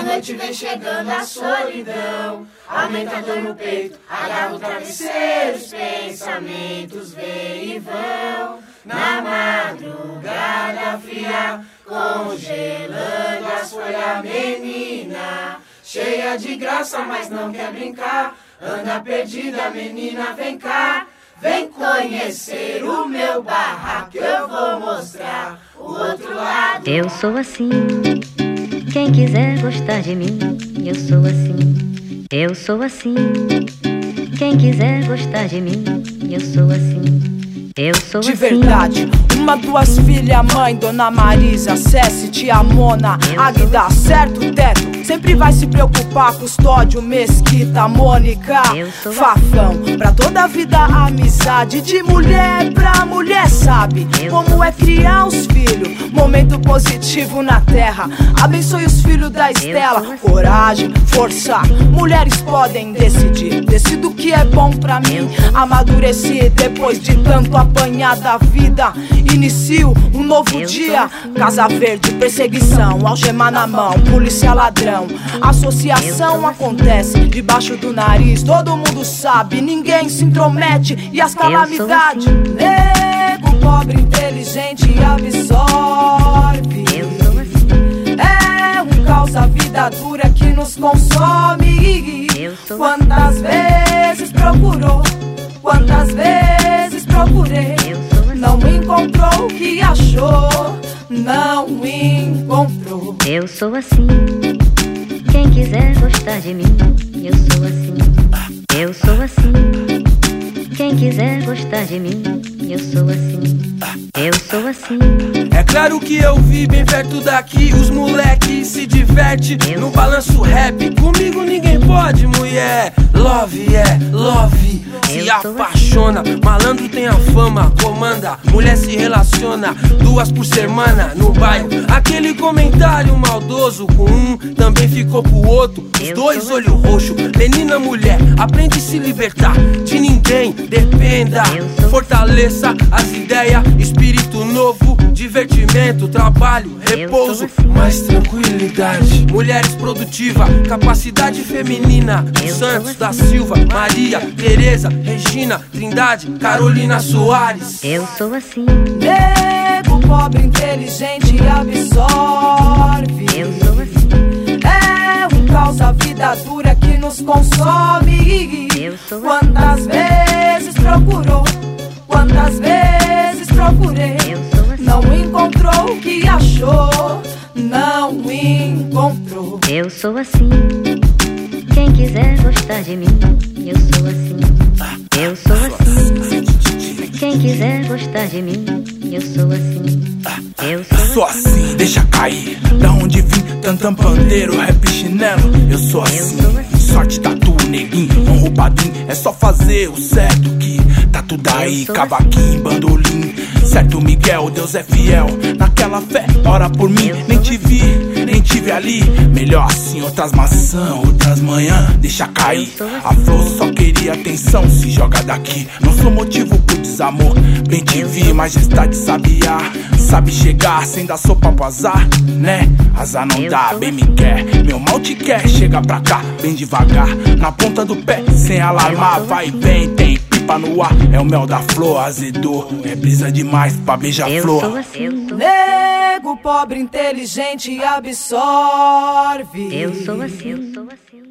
noite vem chegando a solidão, aumenta a dor no peito, agarra o travesseiro, os pensamentos vêm e vão. Na madrugada fria, congelando as folhas, menina, cheia de graça, mas não quer brincar. Anda perdida, menina, vem cá. Vem conhecer o meu barraco, eu vou mostrar o outro lado. Eu sou assim, quem quiser gostar de mim, eu sou assim. Eu sou assim, quem quiser gostar de mim, eu sou assim. Eu sou de assim. verdade, uma, duas filhas, mãe, Dona Marisa, Cessi, tia Mona, Águida, certo teto, sempre vai se preocupar, Custódio, Mesquita, Mônica, Fafão, pra toda a vida amizade, de mulher pra mulher, sabe como é criar os filhos, momento positivo na terra, abençoe os filhos da Estela, coragem, força, mulheres podem decidir, decido o que é bom pra mim, amadureci depois de tanto apanhar da vida, inicio um novo dia, Casa Verde, perseguição, algema na mão, polícia ladrão, associação acontece debaixo do nariz, todo mundo sabe, ninguém se intromete e as calamidades, nego, pobre, inteligente absorve, é um caos a vida dura que nos consome, quantas vezes procurou, quantas vezes procurei, não encontrou o que achou, não encontrou. Eu sou assim, quem quiser gostar de mim, eu sou assim. Eu sou assim, quem quiser gostar de mim, eu sou assim. Eu sou assim. É claro que eu vi bem perto daqui, os moleque se diverte no balanço rap. Comigo ninguém pode, mulher. Love, love, se apaixona. Malandro tem a fama, comanda. Mulher se relaciona, 2 por semana no bairro. Aquele comentário maldoso com um também ficou pro outro. Os 2 olho roxo, menina, mulher, aprende a se libertar. De ninguém dependa, fortaleça as ideias, espírito novo, divertimento, trabalho, repouso, mais tranquilidade. Mulheres produtivas, capacidade feminina, Santos da Silva, Maria, Tereza, Regina, Trindade, Carolina Soares. Eu sou assim. Nego, pobre, inteligente absorve. Eu sou assim. É um caos a vida dura que nos consome. Quantas vezes procurou, quantas vezes procurei, não encontrou o que achou, não encontrou. Eu sou assim, quem quiser gostar de mim, eu sou assim. Eu sou assim, quem quiser gostar de mim, eu sou assim. Eu sou assim, deixa cair. Da onde vim, tantão pandeiro, rap chinelo. Eu sou assim, sorte tatu, neguinho, não roubadinho. É só fazer o certo que tá tudo aí. Cavaquinho, bandolim, certo Miguel, Deus é fiel. Naquela fé, ora por mim, nem te vi, nem tive ali. Melhor assim, outras maçã, outras manhã, deixa cair. A flor só queria atenção, se joga daqui. Não sou motivo pro desamor, bem te vi. Majestade sabiá, sabe chegar sem dar sopa pro azar, né? Azar não dá, bem me quer, meu mal te quer. Chega pra cá, bem devagar, na ponta do pé, sem alarmar. Vai e vem, tem pipa no ar, é o mel da flor, azedou. É brisa demais pra beija-flor. Nego, pobre, inteligente absorve. Eu sou assim.